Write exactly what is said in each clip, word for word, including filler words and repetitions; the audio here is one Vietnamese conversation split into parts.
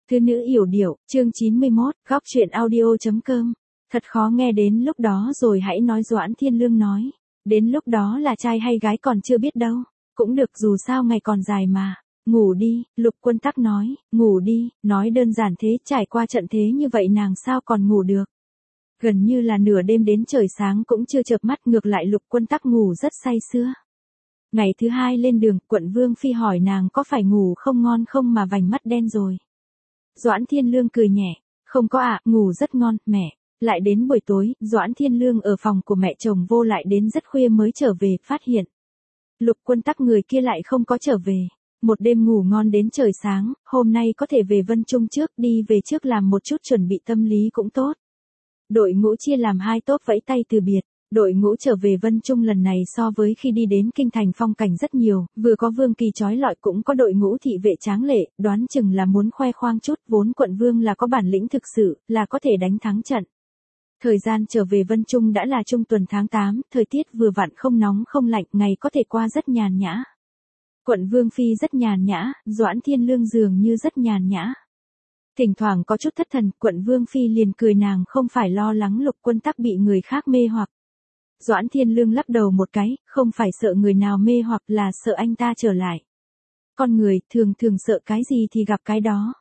Thư nữ yểu điệu, chương chín mươi mốt, góc truyện audio.com. Thật khó nghe đến lúc đó rồi hãy nói. Doãn Thiên Lương nói. Đến lúc đó là trai hay gái còn chưa biết đâu. Cũng được, dù sao ngày còn dài mà. Ngủ đi, Lục Quân Tắc nói. Ngủ đi, nói đơn giản thế, trải qua trận thế như vậy nàng sao còn ngủ được. Gần như là nửa đêm đến trời sáng cũng chưa chợp mắt, ngược lại Lục Quân Tắc ngủ rất say sưa. Ngày thứ hai lên đường, quận Vương Phi hỏi nàng có phải ngủ không ngon không mà vành mắt đen rồi. Doãn Thiên Lương cười nhẹ, không có ạ, à, ngủ rất ngon, mẹ. Lại đến buổi tối, Doãn Thiên Lương ở phòng của mẹ chồng vô lại đến rất khuya mới trở về, phát hiện. Lục Quân Tắc người kia lại không có trở về. Một đêm ngủ ngon đến trời sáng, hôm nay có thể về Vân Trung trước, đi về trước làm một chút chuẩn bị tâm lý cũng tốt. Đội ngũ chia làm hai tốp vẫy tay từ biệt. Đội ngũ trở về Vân Trung lần này so với khi đi đến Kinh Thành phong cảnh rất nhiều, vừa có Vương Kỳ chói lọi cũng có đội ngũ thị vệ tráng lệ, đoán chừng là muốn khoe khoang chút, vốn quận Vương là có bản lĩnh thực sự, là có thể đánh thắng trận. Thời gian trở về Vân Trung đã là trung tuần tháng tám, thời tiết vừa vặn không nóng không lạnh, ngày có thể qua rất nhàn nhã. Quận Vương Phi rất nhàn nhã, Doãn Thiên Lương dường như rất nhàn nhã. Thỉnh thoảng có chút thất thần, quận Vương Phi liền cười nàng không phải lo lắng Lục Quân Tắc bị người khác mê hoặc. Doãn Thiên Lương lắc đầu một cái, không phải sợ người nào mê hoặc là sợ anh ta trở lại. Con người thường thường sợ cái gì thì gặp cái đó.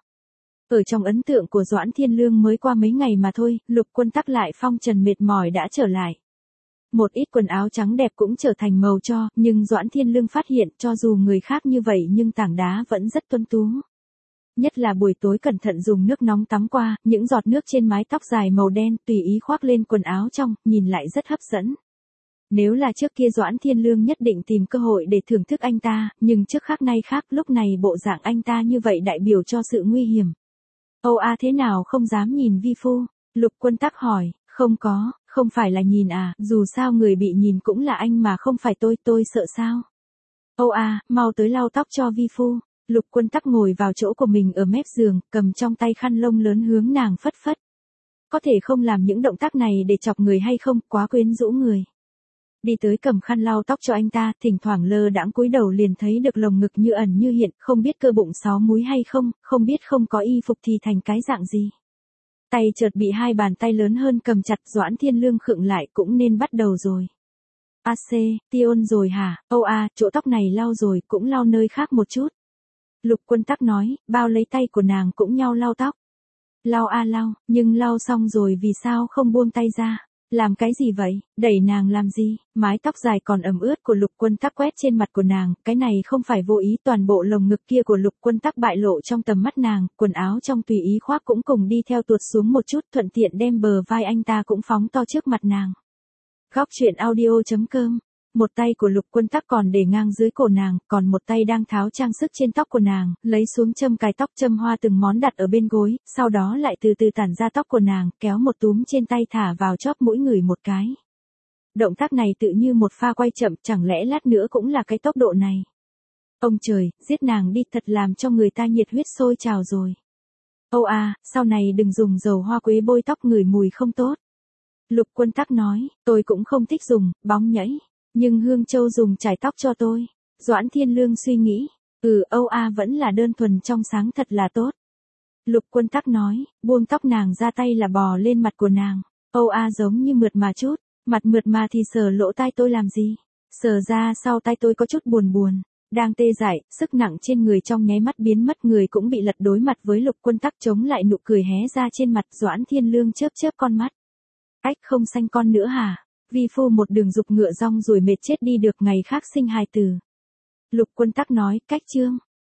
Ở trong ấn tượng của Doãn Thiên Lương mới qua mấy ngày mà thôi, Lục Quân Tắc lại phong trần mệt mỏi đã trở lại. Một ít quần áo trắng đẹp cũng trở thành màu cho, nhưng Doãn Thiên Lương phát hiện cho dù người khác như vậy nhưng tảng đá vẫn rất tuấn tú. Nhất là buổi tối cẩn thận dùng nước nóng tắm qua, những giọt nước trên mái tóc dài màu đen tùy ý khoác lên quần áo trong, nhìn lại rất hấp dẫn. Nếu là trước kia Doãn Thiên Lương nhất định tìm cơ hội để thưởng thức anh ta, nhưng trước khác nay khác, lúc này bộ dạng anh ta như vậy đại biểu cho sự nguy hiểm. Âu a thế nào không dám nhìn vi phu? Lục Quân Tắc hỏi, không có, không phải là nhìn à, dù sao người bị nhìn cũng là anh mà không phải tôi, tôi sợ sao? Âu a, mau tới lau tóc cho vi phu. Lục Quân Tắc ngồi vào chỗ của mình ở mép giường, cầm trong tay khăn lông lớn hướng nàng phất phất. Có thể không làm những động tác này để chọc người hay không, quá quyến rũ người. Đi tới cầm khăn lau tóc cho anh ta, thỉnh thoảng lơ đãng cúi đầu liền thấy được lồng ngực như ẩn như hiện, không biết cơ bụng sáu múi hay không, không biết không có y phục thì thành cái dạng gì. Tay chợt bị hai bàn tay lớn hơn cầm chặt. Doãn Thiên Lương khựng lại, cũng nên bắt đầu rồi. A C, Tion rồi hả? Âu a, chỗ tóc này lau rồi, cũng lau nơi khác một chút. Lục Quân Tắc nói, bao lấy tay của nàng cũng nhau lau tóc. Lau a lau, nhưng lau xong rồi vì sao không buông tay ra? Làm cái gì vậy? Đẩy nàng làm gì? Mái tóc dài còn ẩm ướt của Lục Quân Tắc quét trên mặt của nàng, cái này không phải vô ý, toàn bộ lồng ngực kia của Lục Quân Tắc bại lộ trong tầm mắt nàng, quần áo trong tùy ý khoác cũng cùng đi theo tuột xuống một chút, thuận tiện đem bờ vai anh ta cũng phóng to trước mặt nàng. Góc truyện audio.com. Một tay của Lục Quân Tắc còn để ngang dưới cổ nàng, còn một tay đang tháo trang sức trên tóc của nàng, lấy xuống châm cài tóc, châm hoa từng món đặt ở bên gối, sau đó lại từ từ tản ra tóc của nàng, kéo một túm trên tay thả vào chóp mũi người một cái. Động tác này tự như một pha quay chậm, chẳng lẽ lát nữa cũng là cái tốc độ này. Ông trời, giết nàng đi, thật làm cho người ta nhiệt huyết sôi trào rồi. Âu a, sau này đừng dùng dầu hoa quế bôi tóc, ngửi mùi không tốt. Lục Quân Tắc nói, tôi cũng không thích dùng, bóng nhảy. Nhưng Hương Châu dùng chải tóc cho tôi. Doãn Thiên Lương suy nghĩ. Ừ, Âu a vẫn là đơn thuần trong sáng, thật là tốt. Lục Quân Tắc nói, buông tóc nàng ra, tay là bò lên mặt của nàng. Âu a giống như mượt mà chút. Mặt mượt mà thì sờ lỗ tai tôi làm gì? Sờ ra sau tai tôi có chút buồn buồn. Đang tê dại, sức nặng trên người trong nháy mắt biến mất, người cũng bị lật. Đối mặt với Lục Quân Tắc chống lại nụ cười hé ra trên mặt. Doãn Thiên Lương chớp chớp con mắt. Ách, không sanh con nữa hả? Vi phu một đường dục ngựa rong rồi mệt chết đi được, ngày khác sinh hài tử. Lục Quân Tắc nói, cách chương.